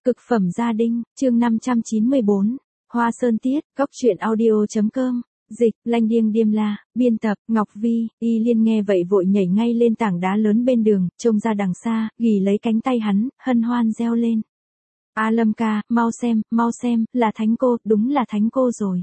Cực phẩm gia đình, chương 594. Hoa Sơn Tiết, Cốc truyện audio.com. Dịch, Lanh Điêng Điềm La, biên tập, Ngọc Vi. Y Liên nghe vậy vội nhảy ngay lên tảng đá lớn bên đường, trông ra đằng xa, ghì lấy cánh tay hắn, hân hoan reo lên. A Lâm ca, mau xem, là Thánh cô, đúng là Thánh cô rồi.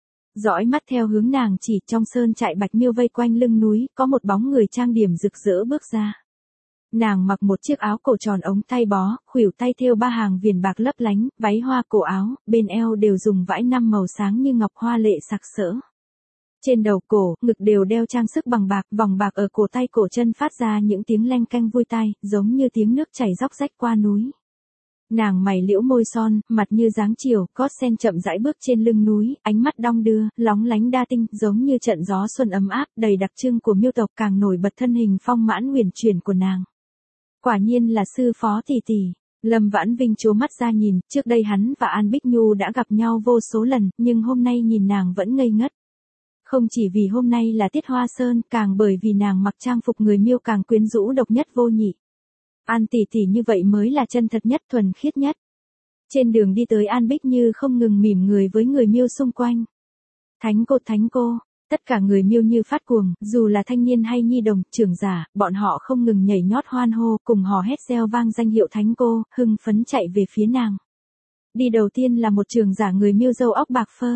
Dõi mắt theo hướng nàng chỉ, trong sơn trại bạch miêu vây quanh lưng núi, có một bóng người trang điểm rực rỡ bước ra. Nàng mặc một chiếc áo cổ tròn ống tay bó, khuỷu tay thêu 3 hàng viền bạc lấp lánh, váy hoa cổ áo, bên eo đều dùng vải 5 màu sáng như ngọc hoa lệ sặc sỡ. Trên đầu cổ, ngực đều đeo trang sức bằng bạc, vòng bạc ở cổ tay cổ chân phát ra những tiếng leng keng vui tai, giống như tiếng nước chảy róc rách qua núi. Nàng mày liễu môi son, mặt như dáng chiều, gót sen chậm rãi bước trên lưng núi, ánh mắt đong đưa, lóng lánh đa tinh, giống như trận gió xuân ấm áp, đầy đặc trưng của miêu tộc, càng nổi bật thân hình phong mãn huyền chuyển của nàng. Quả nhiên là sư phó tỷ tỷ. Lâm Vãn Vinh trố mắt ra nhìn, trước đây hắn và An Bích Nhu đã gặp nhau vô số lần, nhưng hôm nay nhìn nàng vẫn ngây ngất. Không chỉ vì hôm nay là tiết Hoa Sơn, càng bởi vì nàng mặc trang phục người miêu càng quyến rũ độc nhất vô nhị. An tỷ tỷ như vậy mới là chân thật nhất, thuần khiết nhất. Trên đường đi tới, An Bích Như không ngừng mỉm người với người miêu xung quanh. Thánh cô. Tất cả người miêu như phát cuồng, dù là thanh niên hay nhi đồng, trưởng giả, bọn họ không ngừng nhảy nhót hoan hô, cùng hò hét reo vang danh hiệu Thánh cô, hưng phấn chạy về phía nàng. Đi đầu tiên là một trưởng giả người miêu râu óc bạc phơ.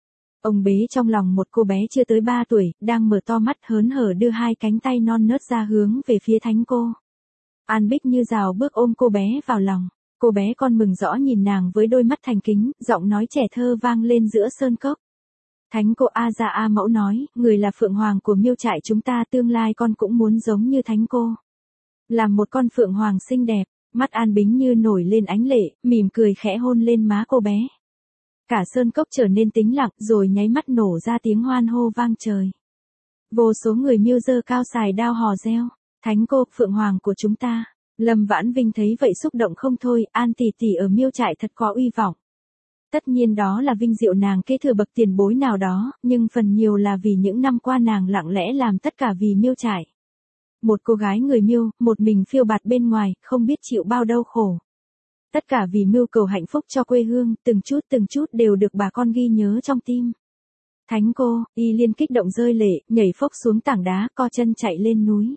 Ông bế trong lòng một cô bé chưa tới 3 tuổi, đang mở to mắt hớn hở đưa 2 cánh tay non nớt ra hướng về phía Thánh cô. An Bích Như rào bước ôm cô bé vào lòng. Cô bé con mừng rõ nhìn nàng với đôi mắt thành kính, giọng nói trẻ thơ vang lên giữa sơn cốc. Thánh cô A Gia A Mẫu nói, người là phượng hoàng của miêu trại chúng ta, tương lai con cũng muốn giống như Thánh cô. Làm một con phượng hoàng xinh đẹp, mắt An Bính Như nổi lên ánh lệ, mỉm cười khẽ hôn lên má cô bé. Cả sơn cốc trở nên tĩnh lặng, rồi nháy mắt nổ ra tiếng hoan hô vang trời. Vô số người miêu giơ cao xài đao hò reo, Thánh cô, phượng hoàng của chúng ta. Lâm Vãn Vinh thấy vậy xúc động không thôi, An tỷ tỷ ở miêu trại thật có uy vọng. Tất nhiên đó là vinh diệu nàng kế thừa bậc tiền bối nào đó, nhưng phần nhiều là vì những năm qua nàng lặng lẽ làm tất cả vì miêu trại. Một cô gái người miêu, một mình phiêu bạt bên ngoài, không biết chịu bao đau khổ. Tất cả vì mưu cầu hạnh phúc cho quê hương, từng chút đều được bà con ghi nhớ trong tim. Thánh cô, Y Liên kích động rơi lệ, nhảy phốc xuống tảng đá, co chân chạy lên núi.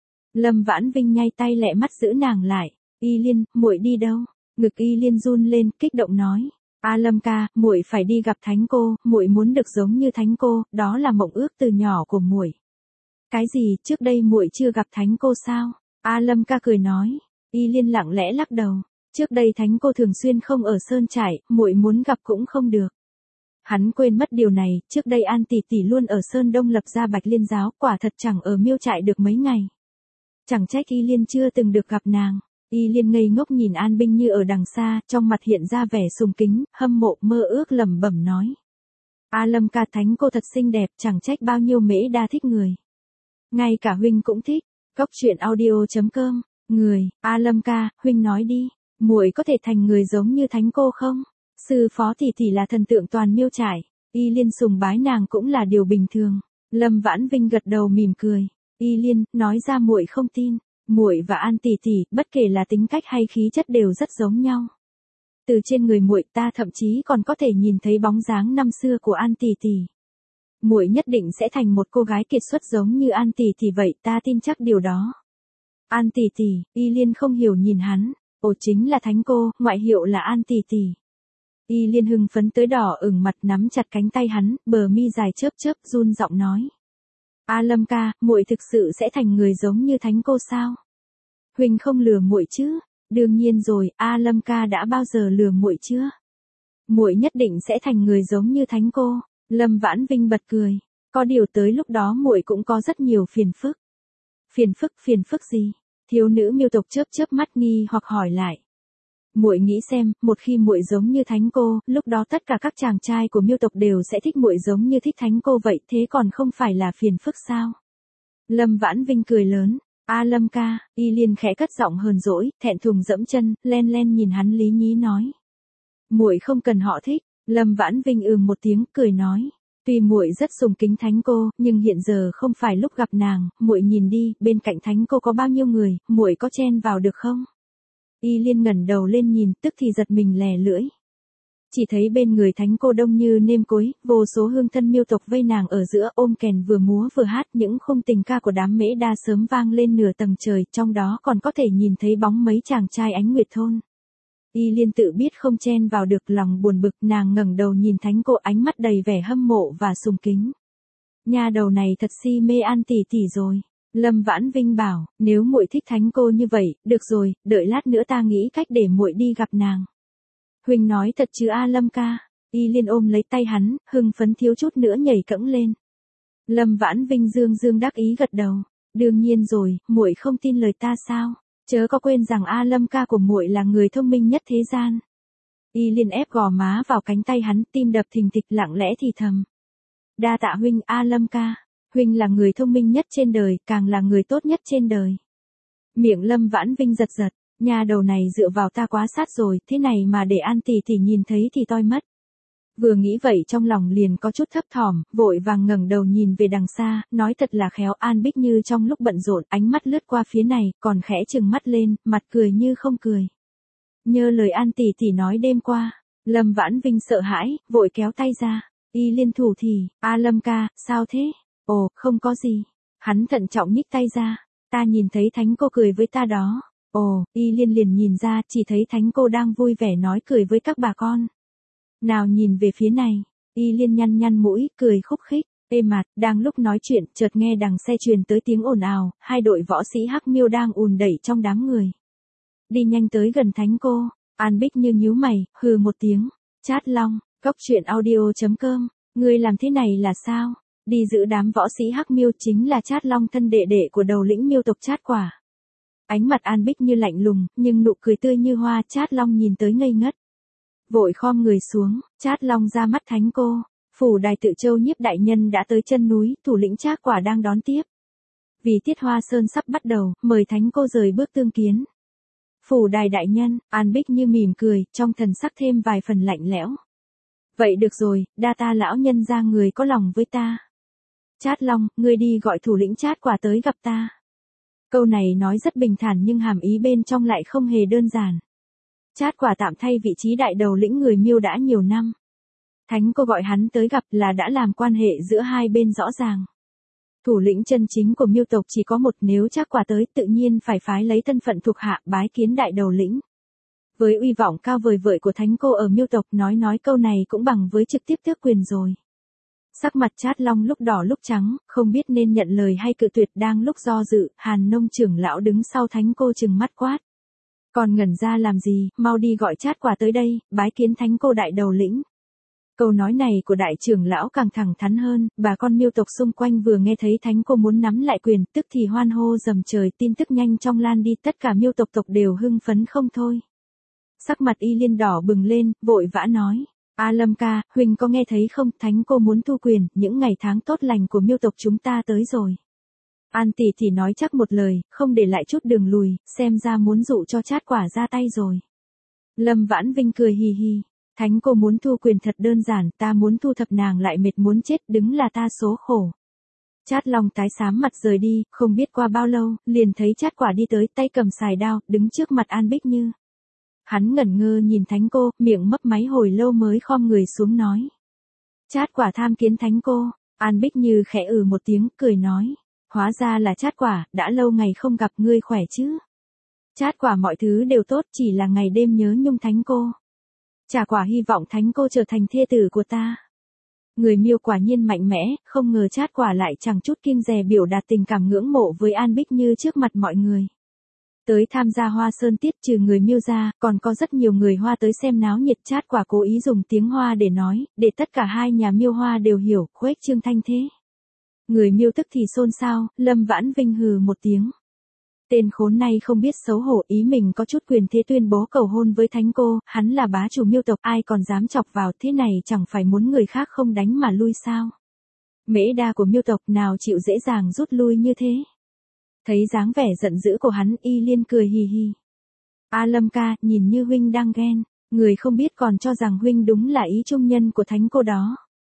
Lâm Vãn Vinh nhay tay lẹ mắt giữ nàng lại. Y Liên, muội đi đâu? Ngực Y Liên run lên, kích động nói. A Lâm ca, muội phải đi gặp Thánh cô, muội muốn được giống như Thánh cô, đó là mộng ước từ nhỏ của muội. Cái gì, trước đây muội chưa gặp Thánh cô sao? A Lâm ca cười nói. Y Liên lặng lẽ lắc đầu. Trước đây Thánh cô thường xuyên không ở sơn trại, muội muốn gặp cũng không được. Hắn quên mất điều này, trước đây An tỷ tỷ luôn ở Sơn Đông lập ra Bạch Liên giáo, quả thật chẳng ở miêu trại được mấy ngày. Chẳng trách Y Liên chưa từng được gặp nàng. Y Liên ngây ngốc nhìn An Binh Như ở đằng xa, trong mặt hiện ra vẻ sùng kính, hâm mộ, mơ ước lẩm bẩm nói. A Lâm ca, Thánh cô thật xinh đẹp, chẳng trách bao nhiêu mễ đa thích người. Ngay cả huynh cũng thích. Cốc truyện audio.com. Người, A Lâm ca, huynh nói đi, muội có thể thành người giống như Thánh cô không? Sư phó tỷ tỷ là thần tượng toàn miêu trại, Y Liên sùng bái nàng cũng là điều bình thường. Lâm Vãn Vinh gật đầu mỉm cười. Y Liên, nói ra muội không tin. Muội và An tỷ tỷ, bất kể là tính cách hay khí chất đều rất giống nhau. Từ trên người muội, ta thậm chí còn có thể nhìn thấy bóng dáng năm xưa của An tỷ tỷ. Muội nhất định sẽ thành một cô gái kiệt xuất giống như An tỷ tỷ vậy, ta tin chắc điều đó. An tỷ tỷ, Y Liên không hiểu nhìn hắn. Ồ, chính là Thánh cô, ngoại hiệu là An tỷ tỷ. Y Liên hưng phấn tới đỏ ửng mặt, nắm chặt cánh tay hắn, bờ mi dài chớp run giọng nói. A Lâm ca, muội thực sự sẽ thành người giống như Thánh cô sao? Huynh không lừa muội chứ? Đương nhiên rồi, A Lâm ca đã bao giờ lừa muội chưa? Muội nhất định sẽ thành người giống như Thánh cô. Lâm Vãn Vinh bật cười. Có điều tới lúc đó muội cũng có rất nhiều phiền phức. Phiền phức gì? Thiếu nữ miêu tộc chớp mắt nghi hoặc hỏi lại. Muội nghĩ xem, một khi muội giống như Thánh cô, lúc đó tất cả các chàng trai của miêu tộc đều sẽ thích muội giống như thích Thánh cô vậy, thế còn không phải là phiền phức sao? Lâm Vãn Vinh cười lớn. A Lâm ca, Y Liên khẽ cất giọng hờn dỗi, thẹn thùng dẫm chân, len nhìn hắn lý nhí nói. Muội không cần họ thích. Lâm Vãn Vinh một tiếng, cười nói. Tuy muội rất sùng kính Thánh cô, nhưng hiện giờ không phải lúc gặp nàng, muội nhìn đi, bên cạnh Thánh cô có bao nhiêu người, muội có chen vào được không? Y Liên ngẩng đầu lên nhìn, tức thì giật mình lè lưỡi. Chỉ thấy bên người thánh cô đông như nêm cối, vô số hương thân miêu tộc vây nàng ở giữa, ôm kèn vừa múa vừa hát, những khung tình ca của đám mễ đa sớm vang lên nửa tầng trời, trong đó còn có thể nhìn thấy bóng mấy chàng trai ánh nguyệt thôn. Y Liên tự biết không chen vào được, lòng buồn bực, nàng ngẩng đầu nhìn thánh cô, ánh mắt đầy vẻ hâm mộ và sùng kính. Nha đầu này thật si mê An tỷ tỷ rồi. Lâm Vãn Vinh bảo, nếu muội thích thánh cô như vậy, được rồi, đợi lát nữa ta nghĩ cách để muội đi gặp nàng. Huynh nói thật chứ a Lâm ca. Y Liên ôm lấy tay hắn, hưng phấn thiếu chút nữa nhảy cẫng lên. Lâm Vãn Vinh dương dương đắc ý gật đầu. Đương nhiên rồi, muội không tin lời ta sao? Chớ có quên rằng a Lâm ca của muội là người thông minh nhất thế gian. Y Liên ép gò má vào cánh tay hắn, tim đập thình thịch, lặng lẽ thì thầm. Đa tạ huynh a Lâm ca. Huynh là người thông minh nhất trên đời, càng là người tốt nhất trên đời. Miệng Lâm Vãn Vinh giật giật. Nhà đầu này dựa vào ta quá sát rồi, thế này mà để An tỷ tỷ nhìn thấy thì toi mất. Vừa nghĩ vậy trong lòng liền có chút thấp thỏm, vội vàng ngẩng đầu nhìn về đằng xa, nói thật là khéo. An Bích Như trong lúc bận rộn, ánh mắt lướt qua phía này, còn khẽ trừng mắt lên, mặt cười như không cười. Nhớ lời An tỷ tỷ nói đêm qua, Lâm Vãn Vinh sợ hãi, vội kéo tay ra. Y Liên thủ thì, a Lâm ca, sao thế? Ồ, không có gì. Hắn thận trọng nhích tay ra, ta nhìn thấy thánh cô cười với ta đó. Ồ, Y Liên liền nhìn ra, chỉ thấy thánh cô đang vui vẻ nói cười với các bà con. Nào nhìn về phía này, Y Liên nhăn nhăn mũi, cười khúc khích. Ê mặt, đang lúc nói chuyện, chợt nghe đằng xe truyền tới tiếng ồn ào, hai đội võ sĩ Hắc Miêu đang ùn đẩy trong đám người. Đi nhanh tới gần thánh cô, An Bích Như nhíu mày, hừ một tiếng. Chát Long, coctruyện.audio.com, ngươi làm thế này là sao? Đi giữ đám võ sĩ Hắc Miêu chính là Chát Long, thân đệ đệ của đầu lĩnh miêu tộc Chát Quả. Ánh mặt An Bích Như lạnh lùng, nhưng nụ cười tươi như hoa. Chát Long nhìn tới ngây ngất. Vội khom người xuống, Chát Long ra mắt thánh cô. Phủ Đài Tự Châu Nhiếp đại nhân đã tới chân núi, thủ lĩnh Trác Quả đang đón tiếp. Vì tiết hoa sơn sắp bắt đầu, mời thánh cô rời bước tương kiến. Phủ Đài đại nhân, An Bích Như mỉm cười, trong thần sắc thêm vài phần lạnh lẽo. Vậy được rồi, đa ta lão nhân ra người có lòng với ta. Chát Long, ngươi đi gọi thủ lĩnh Trác Quả tới gặp ta. Câu này nói rất bình thản nhưng hàm ý bên trong lại không hề đơn giản. Trác Quả tạm thay vị trí đại đầu lĩnh người Miêu đã nhiều năm. Thánh cô gọi hắn tới gặp là đã làm quan hệ giữa hai bên rõ ràng. Thủ lĩnh chân chính của Miêu tộc chỉ có một, nếu Trác Quả tới tự nhiên phải phái lấy thân phận thuộc hạ bái kiến đại đầu lĩnh. Với uy vọng cao vời vợi của thánh cô ở Miêu tộc, nói câu này cũng bằng với trực tiếp tước quyền rồi. Sắc mặt Chát Long lúc đỏ lúc trắng, không biết nên nhận lời hay cự tuyệt. Đang lúc do dự, Hàn Nông trưởng lão đứng sau thánh cô trừng mắt quát. Còn ngẩn ra làm gì, mau đi gọi Trác Quả tới đây, bái kiến thánh cô đại đầu lĩnh. Câu nói này của đại trưởng lão càng thẳng thắn hơn, bà con Miêu tộc xung quanh vừa nghe thấy thánh cô muốn nắm lại quyền, tức thì hoan hô rầm trời, tin tức nhanh chóng lan đi, tất cả Miêu tộc đều hưng phấn không thôi. Sắc mặt Y Liên đỏ bừng lên, vội vã nói. A Lâm ca, huynh có nghe thấy không, thánh cô muốn thu quyền, những ngày tháng tốt lành của Miêu tộc chúng ta tới rồi. An tỷ tỷ nói chắc một lời, không để lại chút đường lùi, xem ra muốn dụ cho Trác Quả ra tay rồi. Lâm Vãn Vinh cười hì hì. Thánh cô muốn thu quyền thật đơn giản, ta muốn thu thập nàng lại mệt muốn chết, đứng là ta số khổ. Chát Long tái xám mặt rời đi, không biết qua bao lâu, liền thấy Trác Quả đi tới, tay cầm sài đao, đứng trước mặt An Bích Như. Hắn ngẩn ngơ nhìn thánh cô, miệng mấp máy hồi lâu mới khom người xuống nói. Trác Quả tham kiến thánh cô. An Bích Như khẽ một tiếng, cười nói. Hóa ra là Trác Quả, đã lâu ngày không gặp, ngươi khỏe chứ? Trác Quả mọi thứ đều tốt, chỉ là ngày đêm nhớ nhung thánh cô. Chả Quả hy vọng thánh cô trở thành thê tử của ta. Người Miêu quả nhiên mạnh mẽ, không ngờ Trác Quả lại chẳng chút kiêng dè biểu đạt tình cảm ngưỡng mộ với An Bích Như trước mặt mọi người. Tới tham gia Hoa Sơn tiết trừ người Miêu ra, còn có rất nhiều người Hoa tới xem náo nhiệt. Trác Quả cố ý dùng tiếng Hoa để nói, để tất cả hai nhà Miêu Hoa đều hiểu, khuếch trương thanh thế. Người Miêu tức thì xôn xao, Lâm Vãn Vinh hừ một tiếng. Tên khốn này không biết xấu hổ, ý mình có chút quyền thế tuyên bố cầu hôn với thánh cô, hắn là bá chủ Miêu tộc, ai còn dám chọc vào, thế này chẳng phải muốn người khác không đánh mà lui sao? Mễ đa của Miêu tộc nào chịu dễ dàng rút lui như thế? Thấy dáng vẻ giận dữ của hắn, Y Liên cười hì hì. A Lâm ca, nhìn như huynh đang ghen, người không biết còn cho rằng huynh đúng là ý trung nhân của thánh cô đó.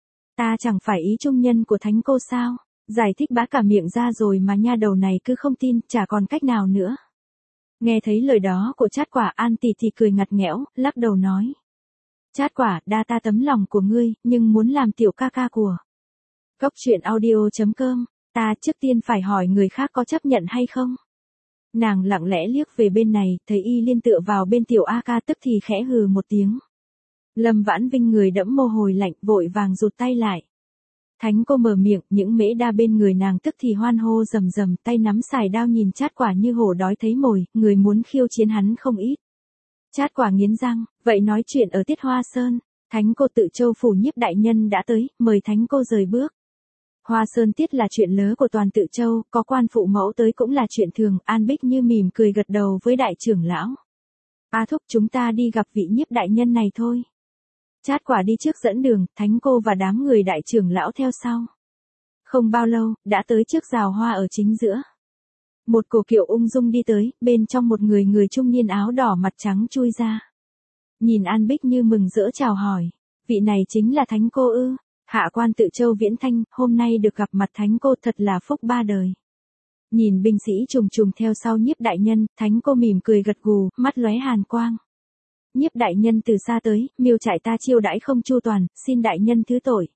Ta chẳng phải ý trung nhân của thánh cô sao? Giải thích bá cả miệng ra rồi mà nha đầu này cứ không tin, chả còn cách nào nữa. Nghe thấy lời đó của Trát Quả, An tỷ thì cười ngặt nghẽo, lắc đầu nói. Trát Quả, đa ta tấm lòng của ngươi, nhưng muốn làm tiểu ca ca của Cốc truyện audio.com, ta trước tiên phải hỏi người khác có chấp nhận hay không? Nàng lặng lẽ liếc về bên này, thấy Y Liên tựa vào bên tiểu A ca tức thì khẽ hừ một tiếng. Lâm Vãn Vinh người đẫm mồ hôi lạnh, vội vàng rụt tay lại. Thánh cô mở miệng, những mễ đa bên người nàng tức thì hoan hô rầm rầm, tay nắm xài đao nhìn Trát Quả như hổ đói thấy mồi, người muốn khiêu chiến hắn không ít. Trát Quả nghiến răng, vậy nói chuyện ở Tiết Hoa Sơn, Thánh cô Tự Châu phủ Nhiếp đại nhân đã tới, mời Thánh cô rời bước. Hoa Sơn Tiết là chuyện lớn của toàn Tự Châu, có quan phụ mẫu tới cũng là chuyện thường, An Bích Như mỉm cười gật đầu với đại trưởng lão. A thúc, chúng ta đi gặp vị Nhiếp đại nhân này thôi. Trát Quả đi trước dẫn đường, Thánh cô và đám người đại trưởng lão theo sau. Không bao lâu, đã tới trước rào hoa ở chính giữa. Một cổ kiệu ung dung đi tới, bên trong một người trung niên áo đỏ mặt trắng chui ra. Nhìn An Bích Như mừng rỡ chào hỏi, vị này chính là Thánh cô ư? Hạ quan Tự Châu Viễn Thanh, hôm nay được gặp mặt Thánh cô thật là phúc ba đời. Nhìn binh sĩ trùng trùng theo sau Nhiếp đại nhân, Thánh cô mỉm cười gật gù, mắt lóe hàn quang. Nhiếp đại nhân từ xa tới, miêu trại ta chiêu đãi không chu toàn, xin đại nhân thứ tội.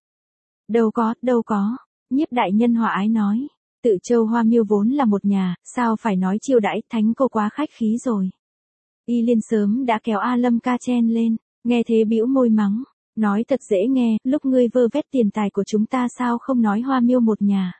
Đâu có, Nhiếp đại nhân hòa ái nói. Tự Châu Hoa Miêu vốn là một nhà, sao phải nói chiêu đãi, Thánh cô quá khách khí rồi. Y Liên sớm đã kéo A Lâm ca chen lên, nghe thế bĩu môi mắng. Nói thật dễ nghe, lúc ngươi vơ vét tiền tài của chúng ta sao không nói Hoa Miêu một nhà.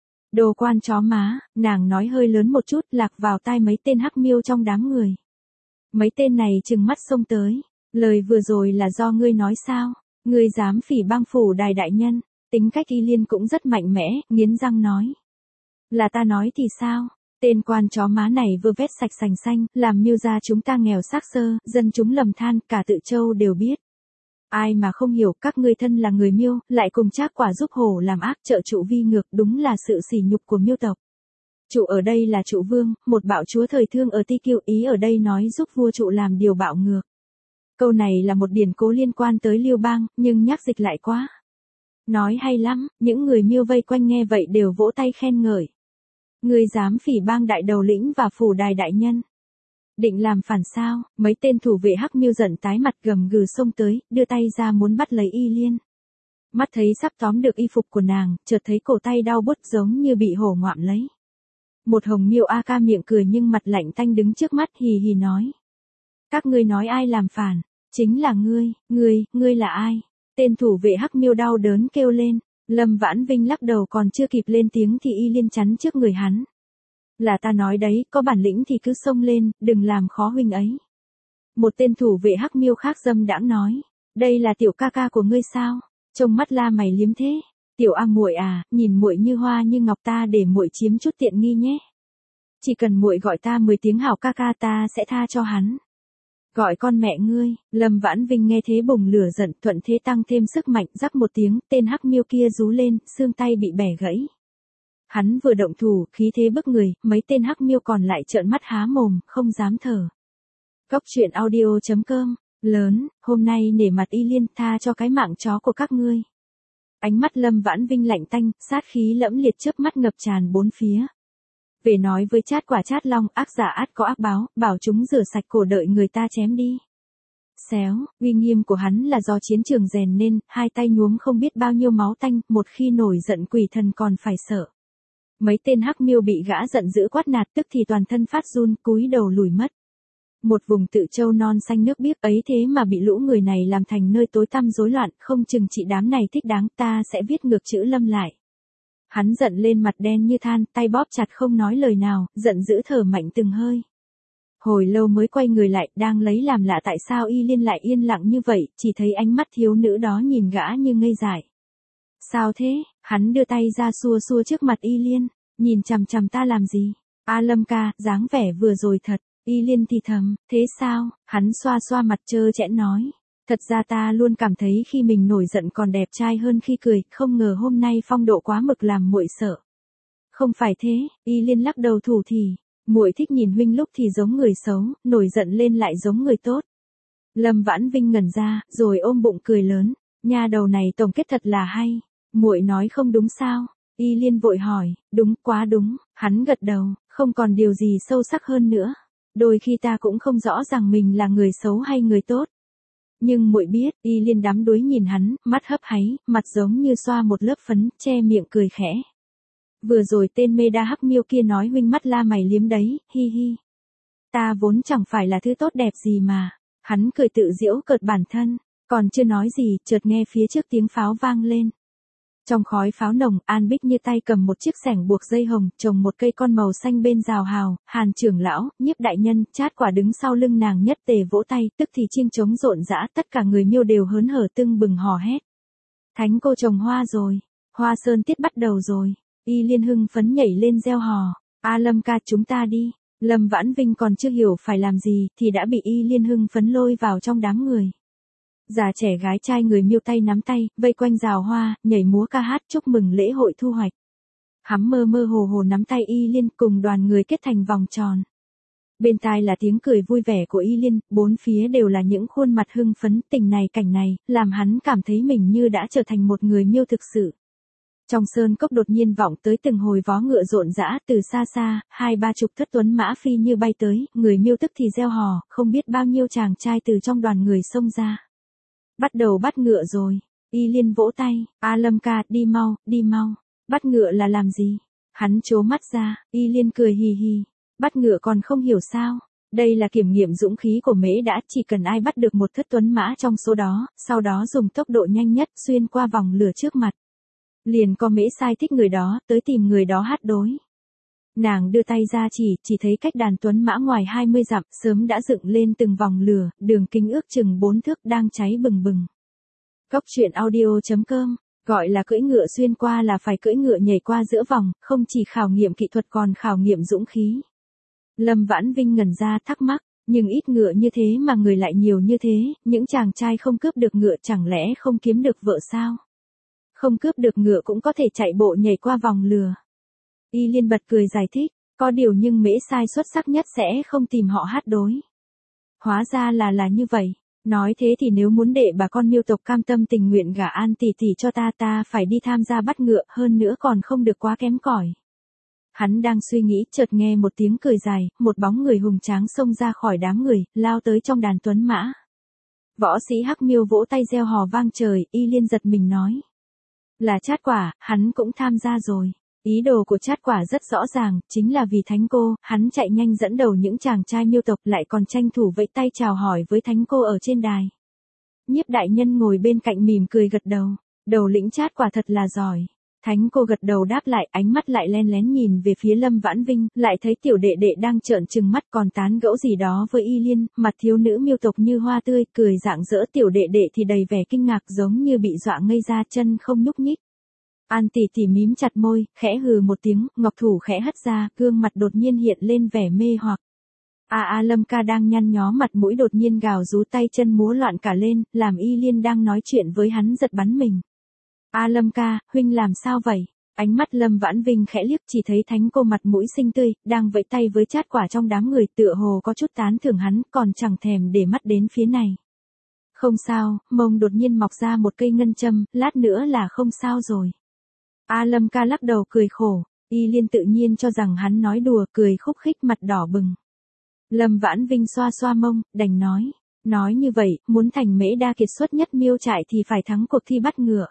Đồ quan chó má, nàng nói hơi lớn một chút, lạc vào tai mấy tên hắc miêu trong đám người. Mấy tên này trừng mắt xông tới. Lời vừa rồi là do ngươi nói sao? Ngươi dám phỉ bang phủ đài đại nhân. Tính cách Y Liên cũng rất mạnh mẽ, nghiến răng nói. Là ta nói thì sao? Tên quan chó má này vừa vét sạch sành xanh, làm miêu gia chúng ta nghèo xác xơ, dân chúng lầm than, cả Tự Châu đều biết. Ai mà không hiểu, các ngươi thân là người miêu, lại cùng Trác Quả giúp hổ làm ác, trợ trụ vi ngược, đúng là sự sỉ nhục của miêu tộc. Trụ ở đây là trụ vương, một bạo chúa thời thương ở Ti Kiêu, ý ở đây nói giúp vua trụ làm điều bạo ngược. Câu này là một điển cố liên quan tới Liêu Bang, nhưng nhắc dịch lại quá. Nói hay lắm, những người miêu vây quanh nghe vậy đều vỗ tay khen ngợi. Ngươi dám phỉ bang đại đầu lĩnh và phủ đài đại nhân. Định làm phản sao? Mấy tên thủ vệ hắc miêu giận tái mặt gầm gừ xông tới, đưa tay ra muốn bắt lấy Y Liên. Mắt thấy sắp tóm được y phục của nàng, chợt thấy cổ tay đau buốt giống như bị hổ ngoạm lấy. Một hồng miêu A ca miệng cười nhưng mặt lạnh tanh đứng trước mắt hì hì nói. Các ngươi nói ai làm phản? Chính là ngươi là ai? Tên thủ vệ hắc miêu đau đớn kêu lên. Lâm Vãn Vinh lắc đầu còn chưa kịp lên tiếng thì Y Liên chắn trước người hắn. Là ta nói đấy, có bản lĩnh thì cứ xông lên, đừng làm khó huynh ấy. Một tên thủ vệ hắc miêu khác dâm đãng nói. Đây là tiểu ca ca của ngươi sao? Trông mắt la mày liếm thế. Tiểu A muội à, nhìn muội như hoa như ngọc, ta để muội chiếm chút tiện nghi nhé. Chỉ cần muội gọi ta 10 tiếng hảo ca ca ta sẽ tha cho hắn. Gọi con mẹ ngươi. Lâm Vãn Vinh nghe thế bùng lửa giận, thuận thế tăng thêm sức mạnh, rắc một tiếng, tên hắc miêu kia rú lên, xương tay bị bẻ gãy. Hắn vừa động thủ, khí thế bức người, mấy tên hắc miêu còn lại trợn mắt há mồm, không dám thở. Cốc truyện audio.com, lớn, hôm nay nể mặt Y Liên, tha cho cái mạng chó của các ngươi. Ánh mắt Lâm Vãn Vinh lạnh tanh, sát khí lẫm liệt chớp mắt ngập tràn bốn phía. Về nói với Trát Quả Trát Long, ác giả ắt có ác báo, bảo chúng rửa sạch cổ đợi người ta chém đi. Xéo, uy nghiêm của hắn là do chiến trường rèn nên, hai tay nhuốm không biết bao nhiêu máu tanh, một khi nổi giận quỷ thần còn phải sợ. Mấy tên hắc miêu bị gã giận dữ quát nạt tức thì toàn thân phát run, cúi đầu lùi mất. Một vùng Tự Châu non xanh nước biếc ấy thế mà bị lũ người này làm thành nơi tối tăm rối loạn, không chừng chị đám này thích đáng, ta sẽ viết ngược chữ Lâm lại. Hắn giận lên mặt đen như than, tay bóp chặt không nói lời nào, giận dữ thở mạnh từng hơi. Hồi lâu mới quay người lại, đang lấy làm lạ tại sao Y Liên lại yên lặng như vậy, chỉ thấy ánh mắt thiếu nữ đó nhìn gã như ngây dại. Sao thế? Hắn đưa tay ra xua xua trước mặt Y Liên, nhìn chằm chằm ta làm gì? A Lâm ca, dáng vẻ vừa rồi thật. Y Liên thì thầm, thế sao? Hắn xoa xoa mặt trơ trẽn nói. Thật ra ta luôn cảm thấy khi mình nổi giận còn đẹp trai hơn khi cười, không ngờ hôm nay phong độ quá mực làm muội sợ. Không phải thế, Y Liên lắc đầu thủ thỉ, muội thích nhìn huynh lúc thì giống người xấu, nổi giận lên lại giống người tốt. Lâm Vãn Vinh ngẩn ra, rồi ôm bụng cười lớn, nha đầu này tổng kết thật là hay. Muội nói không đúng sao? Y Liên vội hỏi, đúng, quá đúng, hắn gật đầu, không còn điều gì sâu sắc hơn nữa. Đôi khi ta cũng không rõ rằng mình là người xấu hay người tốt. Nhưng muội biết, Y Liên đắm đuối nhìn hắn, mắt hấp háy, mặt giống như xoa một lớp phấn, che miệng cười khẽ. Vừa rồi tên mê đa hắc miêu kia nói huynh mắt la mày liếm đấy, hi hi. Ta vốn chẳng phải là thứ tốt đẹp gì mà. Hắn cười tự giễu cợt bản thân, còn chưa nói gì, chợt nghe phía trước tiếng pháo vang lên. Trong khói pháo nồng, An Bích như tay cầm một chiếc xẻng buộc dây hồng, trồng một cây con màu xanh bên rào hào, Hàn trưởng lão, Nhiếp đại nhân, Chát Quả đứng sau lưng nàng nhất tề vỗ tay, tức thì chiêng trống rộn rã, tất cả người Miêu đều hớn hở tưng bừng hò hét. Thánh cô trồng hoa rồi, Hoa Sơn tiết bắt đầu rồi. Y Liên hưng phấn nhảy lên reo hò, A Lâm ca chúng ta đi. Lâm Vãn Vinh còn chưa hiểu phải làm gì, thì đã bị Y Liên hưng phấn lôi vào trong đám người. Già trẻ gái trai người Miêu tay nắm tay, vây quanh rào hoa, nhảy múa ca hát chúc mừng lễ hội thu hoạch. Hắn mơ mơ hồ hồ nắm tay Y Liên cùng đoàn người kết thành vòng tròn. Bên tai là tiếng cười vui vẻ của Y Liên, bốn phía đều là những khuôn mặt hưng phấn, tình này cảnh này, làm hắn cảm thấy mình như đã trở thành một người Miêu thực sự. Trong sơn cốc đột nhiên vọng tới từng hồi vó ngựa rộn rã, từ xa xa, 2-30 thất tuấn mã phi như bay tới, người Miêu tức thì reo hò, không biết bao nhiêu chàng trai từ trong đoàn người xông ra. Bắt đầu bắt ngựa rồi. Y Liên vỗ tay, A Lâm ca, đi mau, đi mau. Bắt ngựa là làm gì? Hắn trố mắt ra, Y Liên cười hì hì. Bắt ngựa còn không hiểu sao? Đây là kiểm nghiệm dũng khí của Mễ Đã, chỉ cần ai bắt được một thất tuấn mã trong số đó, sau đó dùng tốc độ nhanh nhất xuyên qua vòng lửa trước mặt. Liền có Mễ sai thích người đó, tới tìm người đó hát đối. Nàng đưa tay ra chỉ thấy cách đàn tuấn mã ngoài 20 dặm, sớm đã dựng lên từng vòng lửa, đường kính ước chừng 4 thước đang cháy bừng bừng. Cốc truyện audio.com, gọi là cưỡi ngựa xuyên qua là phải cưỡi ngựa nhảy qua giữa vòng, không chỉ khảo nghiệm kỹ thuật còn khảo nghiệm dũng khí. Lâm Vãn Vinh ngẩn ra thắc mắc, nhưng ít ngựa như thế mà người lại nhiều như thế, những chàng trai không cướp được ngựa chẳng lẽ không kiếm được vợ sao? Không cướp được ngựa cũng có thể chạy bộ nhảy qua vòng lửa. Y Liên bật cười giải thích, có điều nhưng Mễ sai xuất sắc nhất sẽ không tìm họ hát đối. Hóa ra là như vậy. Nói thế thì nếu muốn để bà con Miêu tộc cam tâm tình nguyện gả An tỷ tỷ cho ta phải đi tham gia bắt ngựa, hơn nữa còn không được quá kém cỏi. Hắn đang suy nghĩ, chợt nghe một tiếng cười dài, một bóng người hùng tráng xông ra khỏi đám người, lao tới trong đàn tuấn mã. Võ sĩ Hắc Miêu vỗ tay reo hò vang trời, Y Liên giật mình nói. Là Chát Quả, hắn cũng tham gia rồi. Ý đồ của Chát Quả rất rõ ràng, chính là vì thánh cô, hắn chạy nhanh dẫn đầu những chàng trai Miêu tộc lại còn tranh thủ vẫy tay chào hỏi với thánh cô ở trên đài. Nhiếp đại nhân ngồi bên cạnh mỉm cười gật đầu, đầu lĩnh Chát Quả thật là giỏi. Thánh cô gật đầu đáp lại, ánh mắt lại len lén nhìn về phía Lâm Vãn Vinh, lại thấy tiểu đệ đệ đang trợn trừng mắt còn tán gẫu gì đó với Y Liên, mặt thiếu nữ Miêu tộc như hoa tươi, cười rạng rỡ, tiểu đệ đệ thì đầy vẻ kinh ngạc giống như bị dọa ngây ra, chân không nhúc nhích. An tỷ tỷ mím chặt môi, khẽ hừ một tiếng, ngọc thủ khẽ hất ra, gương mặt đột nhiên hiện lên vẻ mê hoặc. A Lâm ca đang nhăn nhó mặt mũi đột nhiên gào rú, tay chân múa loạn cả lên, làm Y Liên đang nói chuyện với hắn giật bắn mình. A Lâm ca, huynh làm sao vậy? Ánh mắt Lâm Vãn Vinh khẽ liếc, chỉ thấy thánh cô mặt mũi xinh tươi, đang vẫy tay với Chát Quả trong đám người, tựa hồ có chút tán thưởng hắn, còn chẳng thèm để mắt đến phía này. Không sao, mông đột nhiên mọc ra một cây ngân châm, lát nữa là không sao rồi. A Lâm ca lắc đầu cười khổ, Y Liên tự nhiên cho rằng hắn nói đùa, cười khúc khích mặt đỏ bừng. Lâm Vãn Vinh xoa xoa mông, đành nói như vậy, muốn thành Mễ Đa kiệt xuất nhất Miêu trại thì phải thắng cuộc thi bắt ngựa.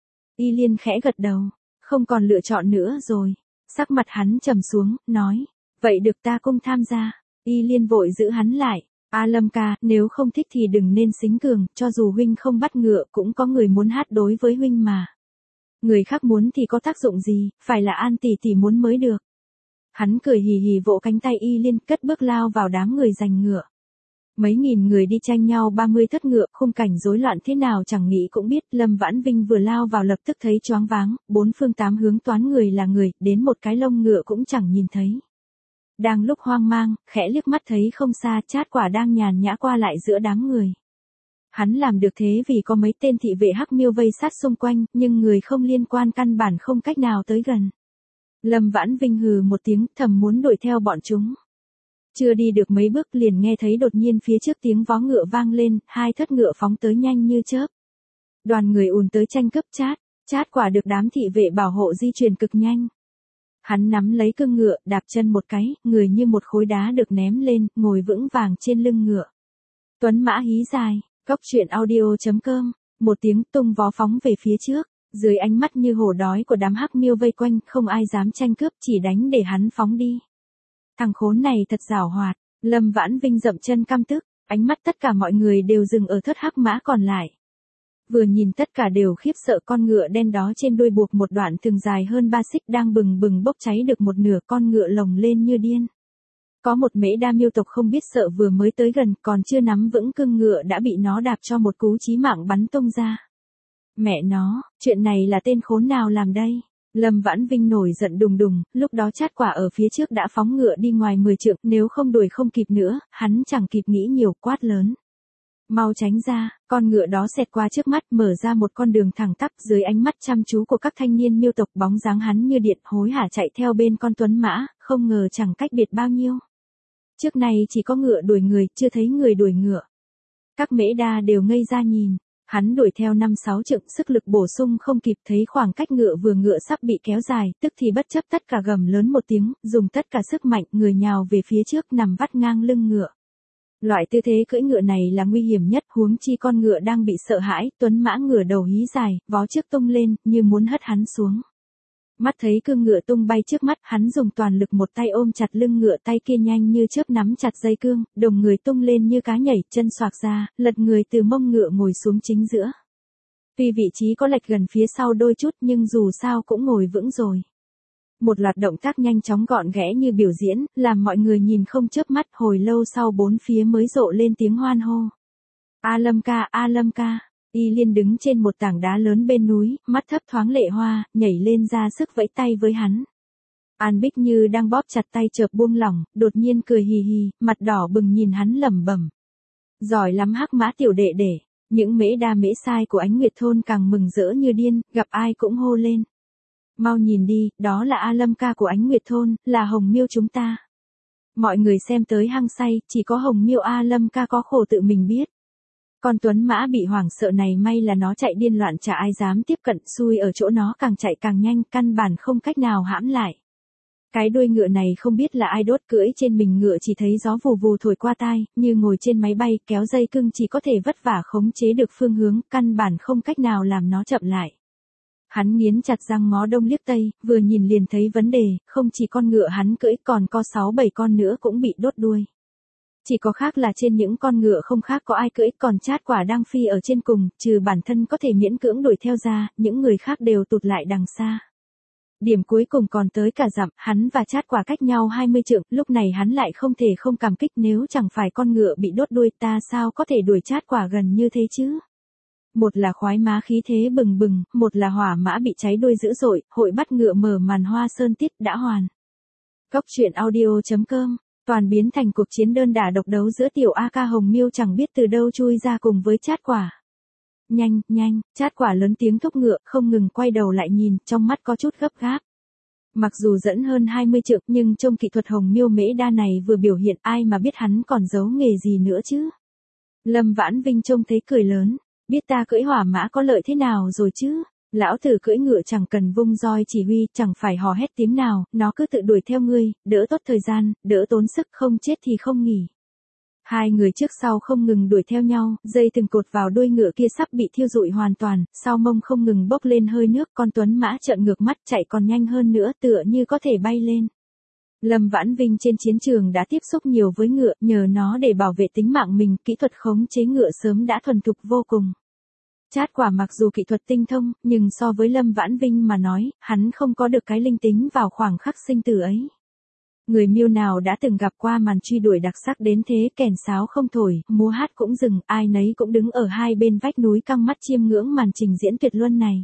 Y Liên khẽ gật đầu, không còn lựa chọn nữa rồi. Sắc mặt hắn trầm xuống, nói, vậy được ta cùng tham gia. Y Liên vội giữ hắn lại, A Lâm ca, nếu không thích thì đừng nên xính cường, cho dù huynh không bắt ngựa cũng có người muốn hát đối với huynh mà. Người khác muốn thì có tác dụng gì, phải là An tỷ tỷ muốn mới được. Hắn cười hì hì vỗ cánh tay Y Liên, cất bước lao vào đám người giành ngựa. Mấy nghìn người đi tranh nhau 30 thất ngựa, khung cảnh rối loạn thế nào chẳng nghĩ cũng biết, Lâm Vãn Vinh vừa lao vào lập tức thấy choáng váng, bốn phương tám hướng toán người là người, đến một cái lông ngựa cũng chẳng nhìn thấy. Đang lúc hoang mang, khẽ liếc mắt thấy không xa, Chát Quả đang nhàn nhã qua lại giữa đám người. Hắn làm được thế vì có mấy tên thị vệ Hắc Miêu vây sát xung quanh, nhưng người không liên quan căn bản không cách nào tới gần. Lâm Vãn Vinh hừ một tiếng, thầm muốn đuổi theo bọn chúng. Chưa đi được mấy bước liền nghe thấy đột nhiên phía trước tiếng vó ngựa vang lên, hai thất ngựa phóng tới nhanh như chớp. Đoàn người ùn tới tranh cướp Chát Quả được đám thị vệ bảo hộ di chuyển cực nhanh. Hắn nắm lấy cương ngựa, đạp chân một cái, người như một khối đá được ném lên, ngồi vững vàng trên lưng ngựa. Tuấn mã hí dài, cốc truyện audio.com, một tiếng tung vó phóng về phía trước, dưới ánh mắt như hổ đói của đám hắc miêu vây quanh, không ai dám tranh cướp, chỉ đánh để hắn phóng đi. Thằng khốn này thật giảo hoạt, Lâm Vãn Vinh dậm chân căm tức, ánh mắt tất cả mọi người đều dừng ở thất hắc mã còn lại. Vừa nhìn tất cả đều khiếp sợ, con ngựa đen đó trên đuôi buộc một đoạn thừng dài hơn 3 xích đang bừng bừng bốc cháy được một nửa, con ngựa lồng lên như điên. Có một mễ đa miêu tộc không biết sợ vừa mới tới gần, còn chưa nắm vững cương ngựa đã bị nó đạp cho một cú chí mạng bắn tung ra. Mẹ nó, chuyện này là tên khốn nào làm đây? Lâm Vãn Vinh nổi giận đùng đùng, lúc đó Chát Quả ở phía trước đã phóng ngựa đi ngoài 10 trượng, nếu không đuổi không kịp nữa, hắn chẳng kịp nghĩ nhiều, quát lớn. Mau tránh ra, con ngựa đó xẹt qua trước mắt, mở ra một con đường thẳng tắp, dưới ánh mắt chăm chú của các thanh niên miêu tộc, bóng dáng hắn như điện hối hả chạy theo bên con tuấn mã, không ngờ chẳng cách biệt bao nhiêu. Trước này chỉ có ngựa đuổi người, chưa thấy người đuổi ngựa. Các mễ đa đều ngây ra nhìn. Hắn đuổi theo 5-6 trượng, sức lực bổ sung không kịp, thấy khoảng cách ngựa sắp bị kéo dài, tức thì bất chấp tất cả gầm lớn một tiếng, dùng tất cả sức mạnh, người nhào về phía trước nằm vắt ngang lưng ngựa. Loại tư thế cưỡi ngựa này là nguy hiểm nhất, huống chi con ngựa đang bị sợ hãi, tuấn mã ngửa đầu hí dài, vó trước tung lên, như muốn hất hắn xuống. Mắt thấy cương ngựa tung bay trước mắt, hắn dùng toàn lực một tay ôm chặt lưng ngựa, tay kia nhanh như chớp nắm chặt dây cương, đồng người tung lên như cá nhảy, chân xoạc ra, lật người từ mông ngựa ngồi xuống chính giữa. Tuy vị trí có lệch gần phía sau đôi chút nhưng dù sao cũng ngồi vững rồi. Một loạt động tác nhanh chóng gọn ghẽ như biểu diễn, làm mọi người nhìn không chớp mắt, hồi lâu sau bốn phía mới rộ lên tiếng hoan hô. A Lâm ca, A Lâm ca. Y Liên đứng trên một tảng đá lớn bên núi, mắt thấp thoáng lệ hoa, nhảy lên ra sức vẫy tay với hắn. An Bích Như đang bóp chặt tay chợt buông lỏng, đột nhiên cười hì hì, mặt đỏ bừng nhìn hắn lẩm bẩm. Giỏi lắm hắc mã tiểu đệ đệ. Những mễ đa mễ sai của Ánh Nguyệt thôn càng mừng rỡ như điên, gặp ai cũng hô lên. Mau nhìn đi, đó là A Lâm ca của Ánh Nguyệt thôn, là Hồng Miêu chúng ta. Mọi người xem tới hăng say, chỉ có Hồng Miêu A Lâm ca có khổ tự mình biết. Con tuấn mã bị hoảng sợ này may là nó chạy điên loạn, chả ai dám tiếp cận, xui ở chỗ nó càng chạy càng nhanh, căn bản không cách nào hãm lại. Cái đuôi ngựa này không biết là ai đốt, cưỡi trên mình ngựa chỉ thấy gió vù vù thổi qua tai, như ngồi trên máy bay, kéo dây cưng chỉ có thể vất vả khống chế được phương hướng, căn bản không cách nào làm nó chậm lại. Hắn nghiến chặt răng ngó đông liếc tây, vừa nhìn liền thấy vấn đề, không chỉ con ngựa hắn cưỡi còn có 6-7 con nữa cũng bị đốt đuôi. Chỉ có khác là trên những con ngựa không khác có ai cưỡi, còn Chát Quả đang phi ở trên cùng, trừ bản thân có thể miễn cưỡng đuổi theo ra, những người khác đều tụt lại đằng xa. Điểm cuối cùng còn tới cả dặm, hắn và Chát Quả cách nhau 20 trượng, lúc này hắn lại không thể không cảm kích, nếu chẳng phải con ngựa bị đốt đuôi ta sao có thể đuổi Chát Quả gần như thế chứ. Một là khoái má khí thế bừng bừng, một là hỏa mã bị cháy đuôi dữ dội, hội bắt ngựa mở màn Hoa Sơn Tiết đã hoàn. Cốc truyện audio.com, toàn biến thành cuộc chiến đơn đả độc đấu giữa tiểu A ca Hồng Miêu chẳng biết từ đâu chui ra cùng với Chát Quả. Nhanh, nhanh, Chát Quả lớn tiếng thúc ngựa, không ngừng quay đầu lại nhìn, trong mắt có chút gấp gáp. Mặc dù dẫn hơn 20 trượng nhưng trong kỹ thuật Hồng Miêu mễ đa này vừa biểu hiện, ai mà biết hắn còn giấu nghề gì nữa chứ. Lâm Vãn Vinh trông thấy cười lớn. Biết ta cưỡi hỏa mã có lợi thế nào rồi chứ? Lão tử cưỡi ngựa chẳng cần vung roi chỉ huy, chẳng phải hò hét tiếng nào, nó cứ tự đuổi theo ngươi, đỡ tốt thời gian, đỡ tốn sức, không chết thì không nghỉ. Hai người trước sau không ngừng đuổi theo nhau, dây từng cột vào đuôi ngựa kia sắp bị thiêu rụi hoàn toàn, sau mông không ngừng bốc lên hơi nước, con tuấn mã trợn ngược mắt chạy còn nhanh hơn nữa, tựa như có thể bay lên. Lâm Vãn Vinh trên chiến trường đã tiếp xúc nhiều với ngựa, nhờ nó để bảo vệ tính mạng mình, kỹ thuật khống chế ngựa sớm đã thuần thục vô cùng. Chát Quả mặc dù kỹ thuật tinh thông, nhưng so với Lâm Vãn Vinh mà nói, hắn không có được cái linh tính vào khoảng khắc sinh tử ấy. Người Miêu nào đã từng gặp qua màn truy đuổi đặc sắc đến thế, kèn sáo không thổi, múa hát cũng dừng, ai nấy cũng đứng ở hai bên vách núi căng mắt chiêm ngưỡng màn trình diễn tuyệt luân này.